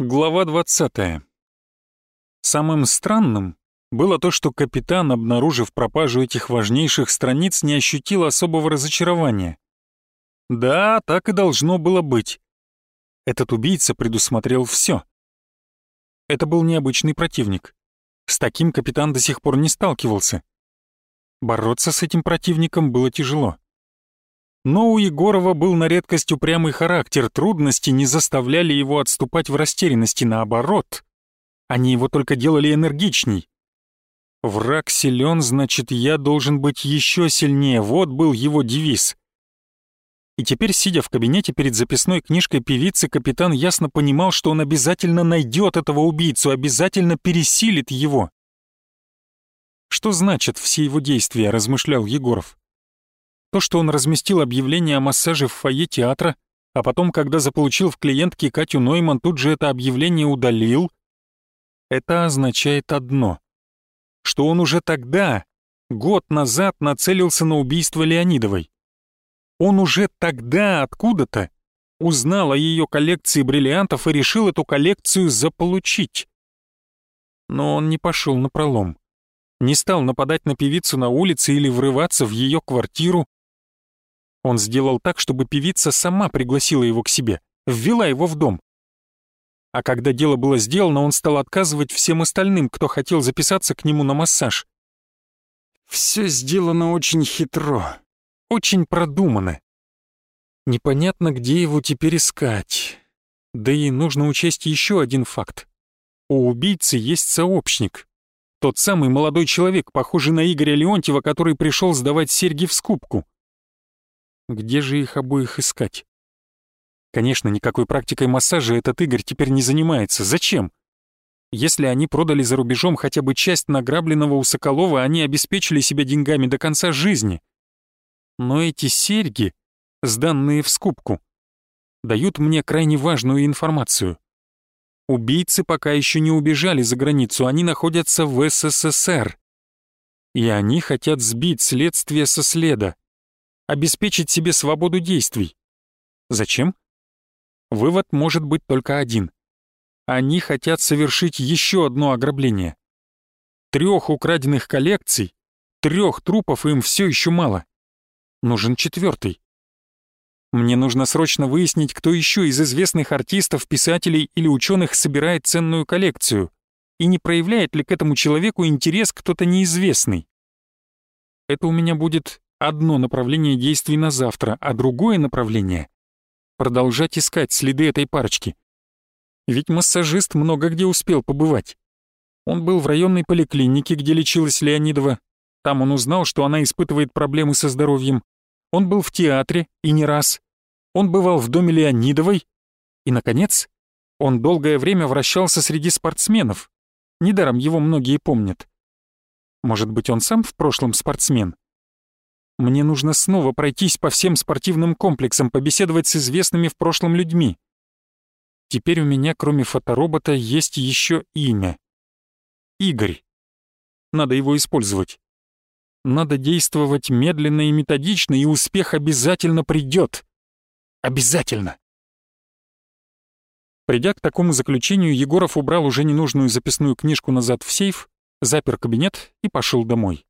Глава 20. Самым странным было то, что капитан, обнаружив пропажу этих важнейших страниц, не ощутил особого разочарования. Да, так и должно было быть. Этот убийца предусмотрел все. Это был необычный противник. С таким капитан до сих пор не сталкивался. Бороться с этим противником было тяжело. Но у Егорова был на редкость упрямый характер, трудности не заставляли его отступать в растерянности, наоборот. Они его только делали энергичней. «Враг силен, значит, я должен быть еще сильнее», вот был его девиз. И теперь, сидя в кабинете перед записной книжкой певицы, капитан ясно понимал, что он обязательно найдет этого убийцу, обязательно пересилит его. Что значит все его действия, размышлял Егоров. То, что он разместил объявление о массаже в фойе театра, а потом, когда заполучил в клиентке Катю Нойман, тут же это объявление удалил, это означает одно, что он уже тогда, год назад, нацелился на убийство Леонидовой. Он уже тогда откуда-то узнал о ее коллекции бриллиантов и решил эту коллекцию заполучить. Но он не пошел напролом, не стал нападать на певицу на улице или врываться в ее квартиру. Он сделал так, чтобы певица сама пригласила его к себе, ввела его в дом. А когда дело было сделано, он стал отказывать всем остальным, кто хотел записаться к нему на массаж. Все сделано очень хитро, очень продумано. Непонятно, где его теперь искать. Да и нужно учесть еще один факт. У убийцы есть сообщник. Тот самый молодой человек, похожий на Игоря Леонтьева, который пришел сдавать серьги в скупку. Где же их обоих искать? Конечно, никакой практикой массажа этот Игорь теперь не занимается. Зачем? Если они продали за рубежом хотя бы часть награбленного у Соколова, они обеспечили себя деньгами до конца жизни. Но эти серьги, сданные в скупку, дают мне крайне важную информацию. Убийцы пока еще не убежали за границу, они находятся в СССР. И они хотят сбить следствие со следа, обеспечить себе свободу действий. Зачем? Вывод может быть только один. Они хотят совершить еще одно ограбление. 3 украденных коллекций, 3 трупов им все еще мало. Нужен 4. Мне нужно срочно выяснить, кто еще из известных артистов, писателей или ученых собирает ценную коллекцию, и не проявляет ли к этому человеку интерес кто-то неизвестный. Это у меня будет одно направление действий на завтра, а другое направление — продолжать искать следы этой парочки. Ведь массажист много где успел побывать. Он был в районной поликлинике, где лечилась Леонидова. Там он узнал, что она испытывает проблемы со здоровьем. Он был в театре, и не раз. Он бывал в доме Леонидовой. И, наконец, он долгое время вращался среди спортсменов. Недаром его многие помнят. Может быть, он сам в прошлом спортсмен? Мне нужно снова пройтись по всем спортивным комплексам, побеседовать с известными в прошлом людьми. Теперь у меня, кроме фоторобота, есть еще имя. Игорь. Надо его использовать. Надо действовать медленно и методично, и успех обязательно придет. Обязательно. Придя к такому заключению, Егоров убрал уже ненужную записную книжку назад в сейф, запер кабинет и пошел домой.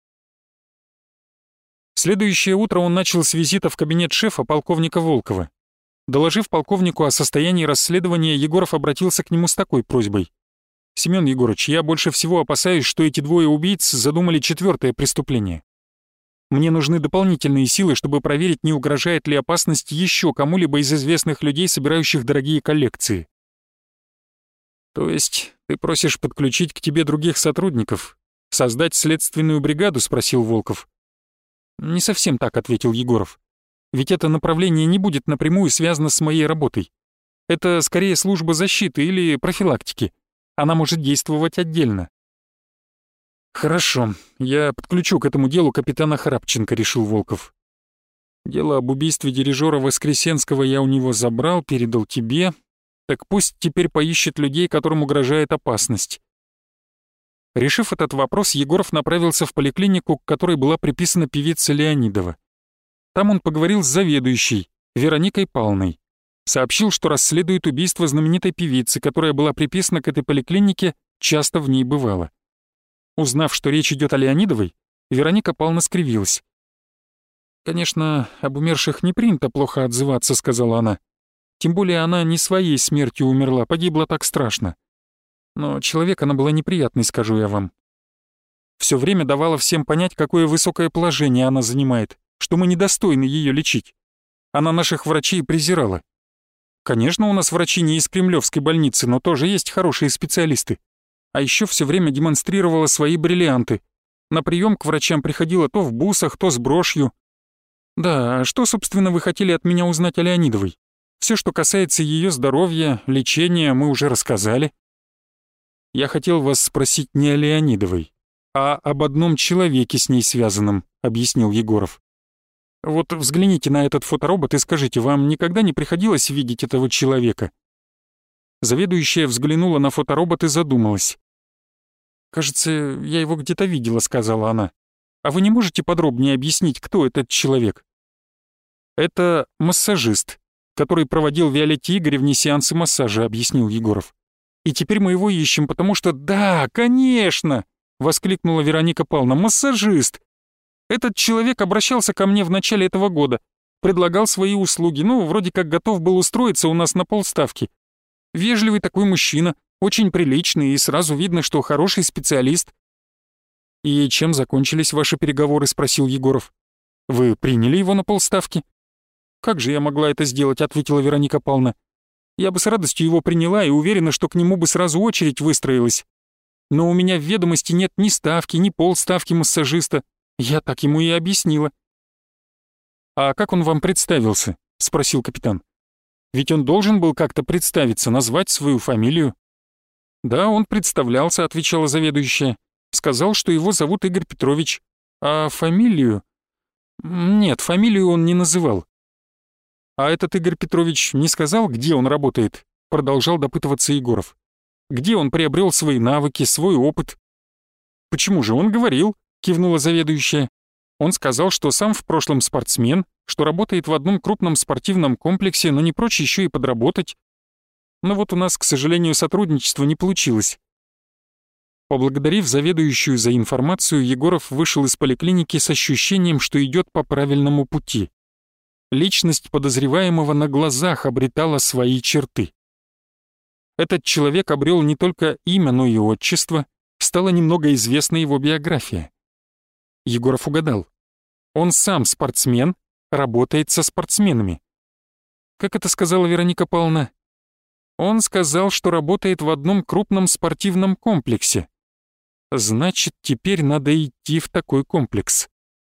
Следующее утро он начал с визита в кабинет шефа полковника Волкова. Доложив полковнику о состоянии расследования, Егоров обратился к нему с такой просьбой. «Семён Егорыч, я больше всего опасаюсь, что эти 2 убийц задумали 4 преступление. Мне нужны дополнительные силы, чтобы проверить, не угрожает ли опасность еще кому-либо из известных людей, собирающих дорогие коллекции». «То есть ты просишь подключить к тебе других сотрудников, создать следственную бригаду?» — спросил Волков. «Не совсем так», — ответил Егоров. «Ведь это направление не будет напрямую связано с моей работой. Это скорее служба защиты или профилактики. Она может действовать отдельно». «Хорошо, я подключу к этому делу капитана Храпченко», — решил Волков. «Дело об убийстве дирижера Воскресенского я у него забрал, передал тебе. Так пусть теперь поищет людей, которым угрожает опасность». Решив этот вопрос, Егоров направился в поликлинику, к которой была приписана певица Леонидова. Там он поговорил с заведующей, Вероникой Павловной. Сообщил, что расследует убийство знаменитой певицы, которая была приписана к этой поликлинике, часто в ней бывала. Узнав, что речь идет о Леонидовой, Вероника Павловна скривилась. «Конечно, об умерших не принято плохо отзываться», — сказала она. «Тем более она не своей смертью умерла, погибла так страшно. Но человек она была неприятной, скажу я вам. Все время давала всем понять, какое высокое положение она занимает, что мы недостойны ее лечить. Она наших врачей презирала. Конечно, у нас врачи не из Кремлевской больницы, но тоже есть хорошие специалисты. А еще все время демонстрировала свои бриллианты. На прием к врачам приходила то в бусах, то с брошью. Да, а что, собственно, вы хотели от меня узнать о Леонидовой? Все, что касается ее здоровья, лечения, мы уже рассказали. Я хотел вас спросить не о Леонидовой, а об одном человеке с ней связанном, объяснил Егоров. Вот взгляните на этот фоторобот и скажите, вам никогда не приходилось видеть этого человека? Заведующая взглянула на фоторобот и задумалась. «Кажется, я его где-то видела», — сказала она. «А вы не можете подробнее объяснить, кто этот человек?» «Это массажист, который проводил Виолетте Игоревне сеансы массажа», — объяснил Егоров. «И теперь мы его ищем, потому что...» «Да, конечно!» — воскликнула Вероника Павловна. «Массажист! Этот человек обращался ко мне в начале этого года, предлагал свои услуги, вроде как готов был устроиться у нас на полставки. Вежливый такой мужчина, очень приличный, и сразу видно, что хороший специалист». «И чем закончились ваши переговоры?» — спросил Егоров. «Вы приняли его на полставки?» «Как же я могла это сделать?» — ответила Вероника Павловна. «Я бы с радостью его приняла и уверена, что к нему бы сразу очередь выстроилась. Но у меня в ведомости нет ни ставки, ни полставки массажиста. Я так ему и объяснила». «А как он вам представился?» — спросил капитан. «Ведь он должен был как-то представиться, назвать свою фамилию». «Да, он представлялся», — отвечала заведующая. «Сказал, что его зовут Игорь Петрович. А фамилию...» «Нет, фамилию он не называл». «А этот Игорь Петрович не сказал, где он работает?» — продолжал допытываться Егоров. «Где он приобрел свои навыки, свой опыт?» «Почему же он говорил?» — кивнула заведующая. «Он сказал, что сам в прошлом спортсмен, что работает в одном крупном спортивном комплексе, но не прочь еще и подработать. Но вот у нас, к сожалению, сотрудничество не получилось». Поблагодарив заведующую за информацию, Егоров вышел из поликлиники с ощущением, что идет по правильному пути. Личность подозреваемого на глазах обретала свои черты. Этот человек обрел не только имя, но и отчество, стала немного известна его биография. Егоров угадал. Он сам спортсмен, работает со спортсменами. Как это сказала Вероника Павловна? Он сказал, что работает в одном крупном спортивном комплексе. Значит, теперь надо идти в такой комплекс.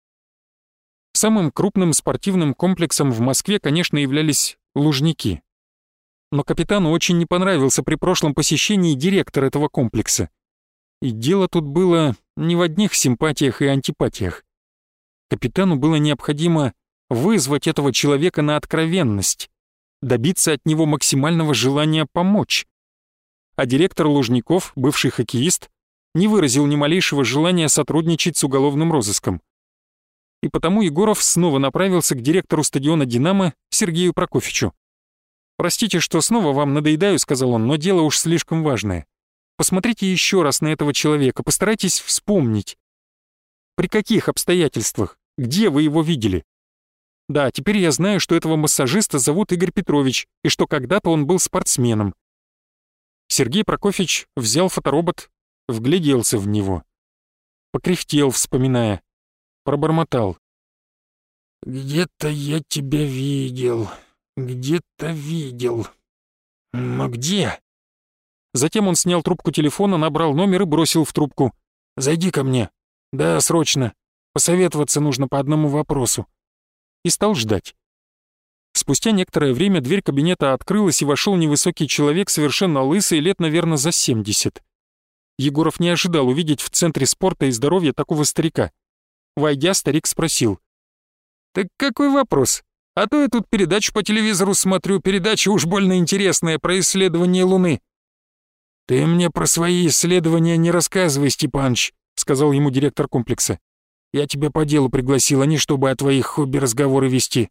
Самым крупным спортивным комплексом в Москве, конечно, являлись Лужники. Но капитану очень не понравился при прошлом посещении директор этого комплекса. И дело тут было не в одних симпатиях и антипатиях. Капитану было необходимо вызвать этого человека на откровенность, добиться от него максимального желания помочь. А директор Лужников, бывший хоккеист, не выразил ни малейшего желания сотрудничать с уголовным розыском. И потому Егоров снова направился к директору стадиона «Динамо» Сергею Прокофьевичу. «Простите, что снова вам надоедаю», — сказал он, — «но дело уж слишком важное. Посмотрите еще раз на этого человека, постарайтесь вспомнить. При каких обстоятельствах? Где вы его видели? Да, теперь я знаю, что этого массажиста зовут Игорь Петрович, и что когда-то он был спортсменом». Сергей Прокофьевич взял фоторобот, вгляделся в него. Покряхтел, вспоминая. Пробормотал. «Где-то я тебя видел, где-то видел. Но где?» Затем он снял трубку телефона, набрал номер и бросил в трубку. «Зайди ко мне. Да, срочно. Посоветоваться нужно по одному вопросу». И стал ждать. Спустя некоторое время дверь кабинета открылась, и вошел невысокий человек, совершенно лысый, лет, наверное, за 70. Егоров не ожидал увидеть в центре спорта и здоровья такого старика. Войдя, старик спросил. «Так какой вопрос? А то я тут передачу по телевизору смотрю, передача уж больно интересная про исследование Луны». «Ты мне про свои исследования не рассказывай, Степаныч», — сказал ему директор комплекса. «Я тебя по делу пригласил, а не чтобы о твоих хобби разговоры вести.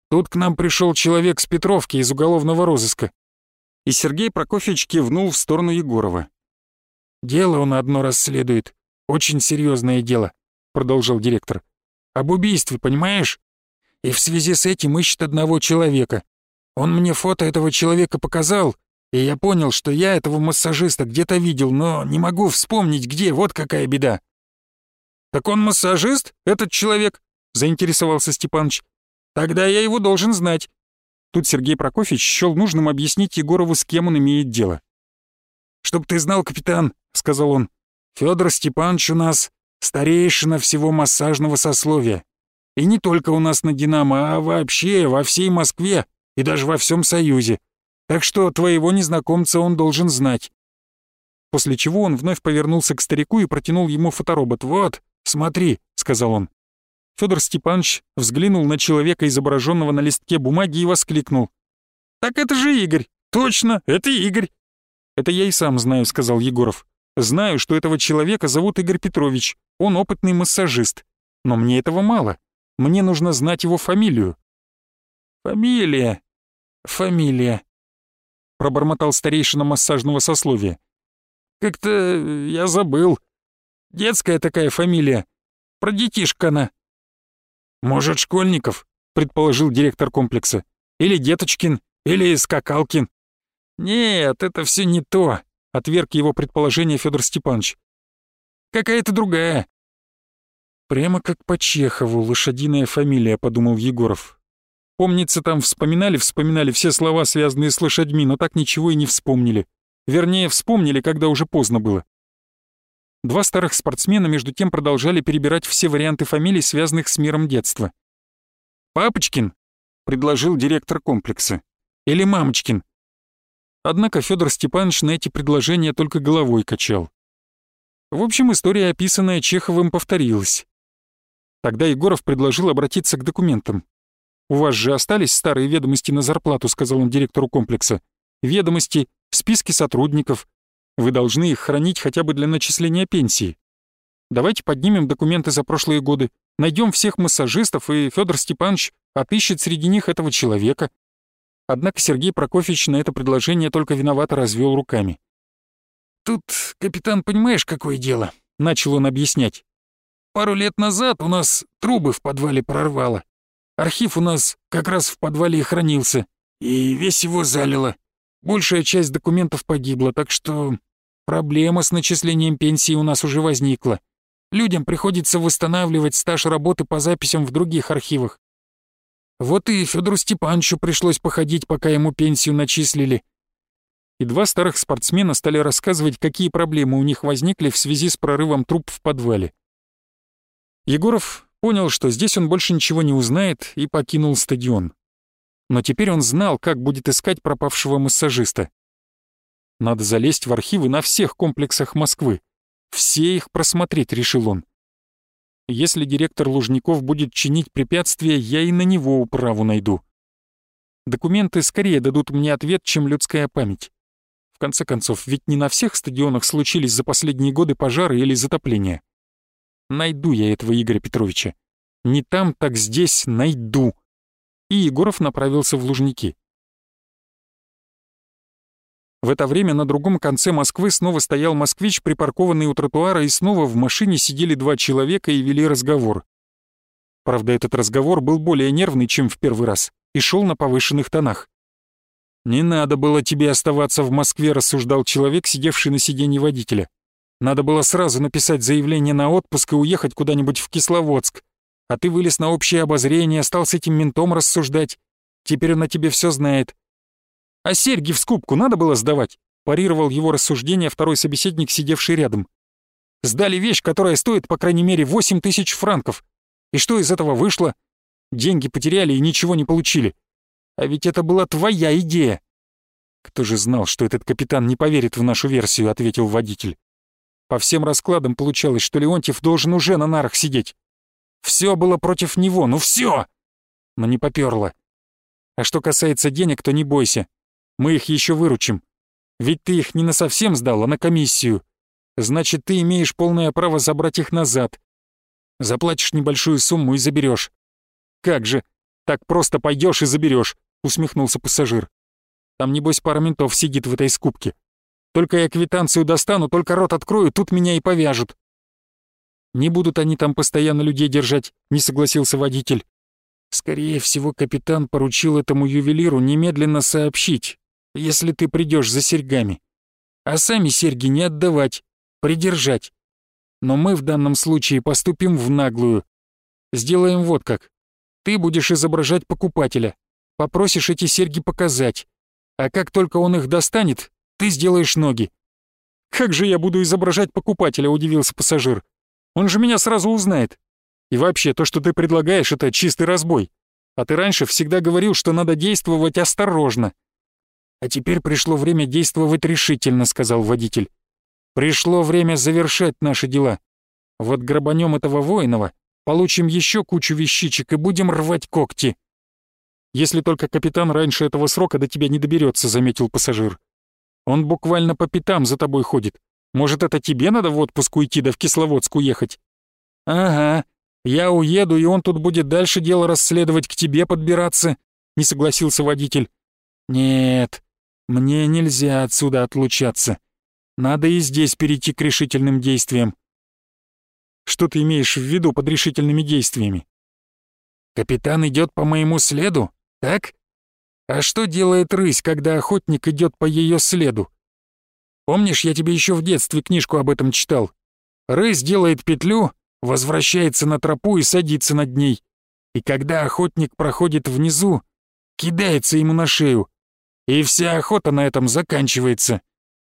Тут к нам пришел человек с Петровки из уголовного розыска». И Сергей Прокофьевич кивнул в сторону Егорова. «Дело он одно расследует. Очень серьезное дело», — продолжал директор. «Об убийстве, понимаешь? И в связи с этим ищет одного человека. Он мне фото этого человека показал, и я понял, что я этого массажиста где-то видел, но не могу вспомнить, где, вот какая беда». «Так он массажист, этот человек?» — заинтересовался Степаныч. «Тогда я его должен знать». Тут Сергей Прокофьевич счёл нужным объяснить Егорову, с кем он имеет дело. «Чтоб ты знал, капитан», — сказал он, — «Фёдор Степанович у нас старейшина всего массажного сословия. И не только у нас на «Динамо», а вообще во всей Москве и даже во всем Союзе. Так что твоего незнакомца он должен знать». После чего он вновь повернулся к старику и протянул ему фоторобот. «Вот, смотри», — сказал он. Фёдор Степанович взглянул на человека, изображенного на листке бумаги, и воскликнул. «Так это же Игорь! Точно, это Игорь!» «Это я и сам знаю», — сказал Егоров. «Знаю, что этого человека зовут Игорь Петрович. Он опытный массажист. Но мне этого мало. Мне нужно знать его фамилию». «Фамилия, — пробормотал старейшина массажного сословия. «Как-то я забыл. Детская такая фамилия. Про детишка она». «Может, Школьников», — предположил директор комплекса. «Или Деточкин, или Скакалкин». «Нет, это все не то», — отверг его предположение Федор Степанович. «Какая-то другая». «Прямо как по Чехову, лошадиная фамилия», — подумал Егоров. «Помнится, там вспоминали все слова, связанные с лошадьми, но так ничего и не вспомнили. Вернее, вспомнили, когда уже поздно было». Два старых спортсмена между тем продолжали перебирать все варианты фамилий, связанных с миром детства. «Папочкин», — предложил директор комплекса, — «или Мамочкин». Однако Федор Степанович на эти предложения только головой качал. В общем, история, описанная Чеховым, повторилась. Тогда Егоров предложил обратиться к документам. «У вас же остались старые ведомости на зарплату», — сказал он директору комплекса. «Ведомости, списки сотрудников. Вы должны их хранить хотя бы для начисления пенсии. Давайте поднимем документы за прошлые годы, найдем всех массажистов, и Федор Степанович отыщет среди них этого человека». Однако Сергей Прокофьевич на это предложение только виновато развел руками. «Тут, капитан, понимаешь, какое дело?» — начал он объяснять. «Пару лет назад у нас трубы в подвале прорвало. Архив у нас как раз в подвале и хранился, и весь его залило. Большая часть документов погибла, так что проблема с начислением пенсии у нас уже возникла. Людям приходится восстанавливать стаж работы по записям в других архивах. Вот и Федору Степановичу пришлось походить, пока ему пенсию начислили». И два старых спортсмена стали рассказывать, какие проблемы у них возникли в связи с прорывом труб в подвале. Егоров понял, что здесь он больше ничего не узнает, и покинул стадион. Но теперь он знал, как будет искать пропавшего массажиста. Надо залезть в архивы на всех комплексах Москвы. Все их просмотреть, решил он. Если директор Лужников будет чинить препятствия, я и на него управу найду. Документы скорее дадут мне ответ, чем людская память. В конце концов, ведь не на всех стадионах случились за последние годы пожары или затопления. Найду я этого Игоря Петровича. Не там, так здесь найду. И Егоров направился в Лужники. В это время на другом конце Москвы снова стоял москвич, припаркованный у тротуара, и снова в машине сидели два человека и вели разговор. Правда, этот разговор был более нервный, чем в первый раз, и шел на повышенных тонах. «Не надо было тебе оставаться в Москве», — рассуждал человек, сидевший на сиденье водителя. «Надо было сразу написать заявление на отпуск и уехать куда-нибудь в Кисловодск. А ты вылез на общее обозрение, стал с этим ментом рассуждать. Теперь он о тебе все знает». «А серьги в скупку надо было сдавать?» — парировал его рассуждение второй собеседник, сидевший рядом. «Сдали вещь, которая стоит, по крайней мере, 8000 франков. И что из этого вышло? Деньги потеряли и ничего не получили. А ведь это была твоя идея». «Кто же знал, что этот капитан не поверит в нашу версию?» — ответил водитель. «По всем раскладам получалось, что Леонтьев должен уже на нарах сидеть. Все было против него, ну все!» Но не попёрло. «А что касается денег, то не бойся. Мы их еще выручим. Ведь ты их не насовсем сдал, а на комиссию. Значит, ты имеешь полное право забрать их назад. Заплатишь небольшую сумму и заберешь. Как же, Так просто пойдешь и заберешь, усмехнулся пассажир. Там, небось, пара ментов сидит в этой скупке. Только я квитанцию достану, только рот открою, тут меня и повяжут. Не будут они там постоянно людей держать, не согласился водитель. Скорее всего, капитан поручил этому ювелиру немедленно сообщить, если ты придешь за серьгами. А сами серьги не отдавать, придержать. Но мы в данном случае поступим в наглую. Сделаем вот как. Ты будешь изображать покупателя, попросишь эти серьги показать. А как только он их достанет, ты сделаешь ноги. «Как же я буду изображать покупателя?» — удивился пассажир. «Он же меня сразу узнает. И вообще, то, что ты предлагаешь, это чистый разбой. А ты раньше всегда говорил, что надо действовать осторожно». «А теперь пришло время действовать решительно», — сказал водитель. «Пришло время завершать наши дела. Вот грабанем этого воинова, получим еще кучу вещичек и будем рвать когти». «Если только капитан раньше этого срока до тебя не доберется», — заметил пассажир. «Он буквально по пятам за тобой ходит. Может, это тебе надо в отпуск уйти да в Кисловодск уехать?» «Ага, я уеду, и он тут будет дальше дело расследовать, к тебе подбираться», — не согласился водитель. «Нет, мне нельзя отсюда отлучаться. Надо и здесь перейти к решительным действиям». «Что ты имеешь в виду под решительными действиями?» «Капитан идет по моему следу, так? А что делает рысь, когда охотник идет по ее следу? Помнишь, я тебе еще в детстве книжку об этом читал? Рысь делает петлю, возвращается на тропу и садится над ней. И когда охотник проходит внизу, кидается ему на шею. И вся охота на этом заканчивается».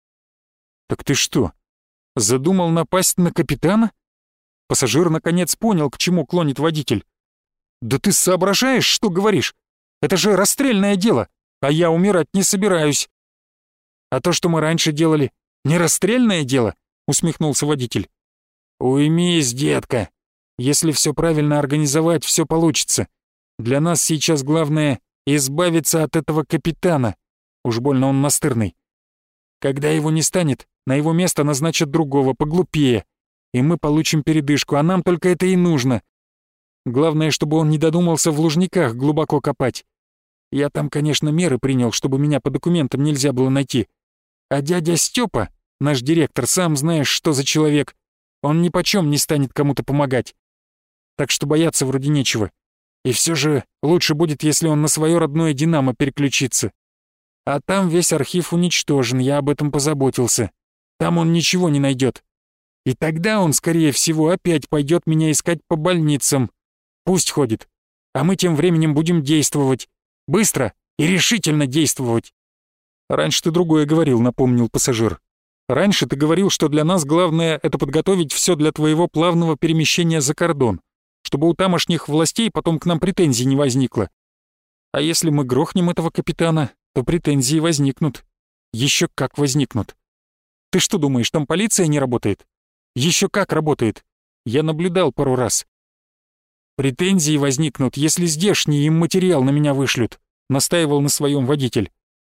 «Так ты что, задумал напасть на капитана?» Пассажир наконец понял, к чему клонит водитель. «Да ты соображаешь, что говоришь? Это же расстрельное дело, а я умирать не собираюсь». «А то, что мы раньше делали, не расстрельное дело?» — усмехнулся водитель. «Уймись, детка. Если все правильно организовать, все получится. Для нас сейчас главное — избавиться от этого капитана. Уж больно он настырный. Когда его не станет, на его место назначат другого, поглупее. И мы получим передышку, а нам только это и нужно. Главное, чтобы он не додумался в Лужниках глубоко копать. Я там, конечно, меры принял, чтобы меня по документам нельзя было найти. А дядя Степа, наш директор, сам знаешь, что за человек. Он нипочем не станет кому-то помогать. Так что бояться вроде нечего. И все же лучше будет, если он на свое родное «Динамо» переключится. А там весь архив уничтожен, я об этом позаботился. Там он ничего не найдет. И тогда он, скорее всего, опять пойдет меня искать по больницам. Пусть ходит. А мы тем временем будем действовать. Быстро и решительно действовать. «Раньше ты другое говорил», — напомнил пассажир. «Раньше ты говорил, что для нас главное — это подготовить все для твоего плавного перемещения за кордон, чтобы у тамошних властей потом к нам претензий не возникло. А если мы грохнем этого капитана, то претензии возникнут. Еще как возникнут. Ты что думаешь, там полиция не работает? Еще как работает. Я наблюдал пару раз. Претензии возникнут, если здешний им материал на меня вышлют», — настаивал на своем водитель.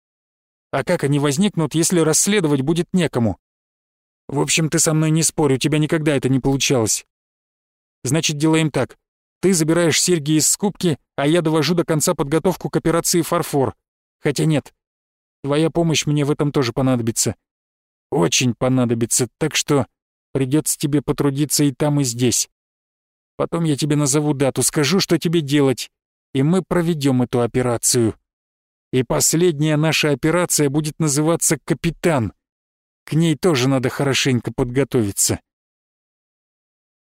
«А как они возникнут, если расследовать будет некому? В общем, ты со мной не спорь, у тебя никогда это не получалось. Значит, делаем так. Ты забираешь серьги из скупки, а я довожу до конца подготовку к операции «Фарфор». Хотя нет, твоя помощь мне в этом тоже понадобится. Очень понадобится, так что придется тебе потрудиться и там, и здесь. Потом я тебе назову дату, скажу, что тебе делать, и мы проведем эту операцию. И последняя наша операция будет называться «Капитан». К ней тоже надо хорошенько подготовиться.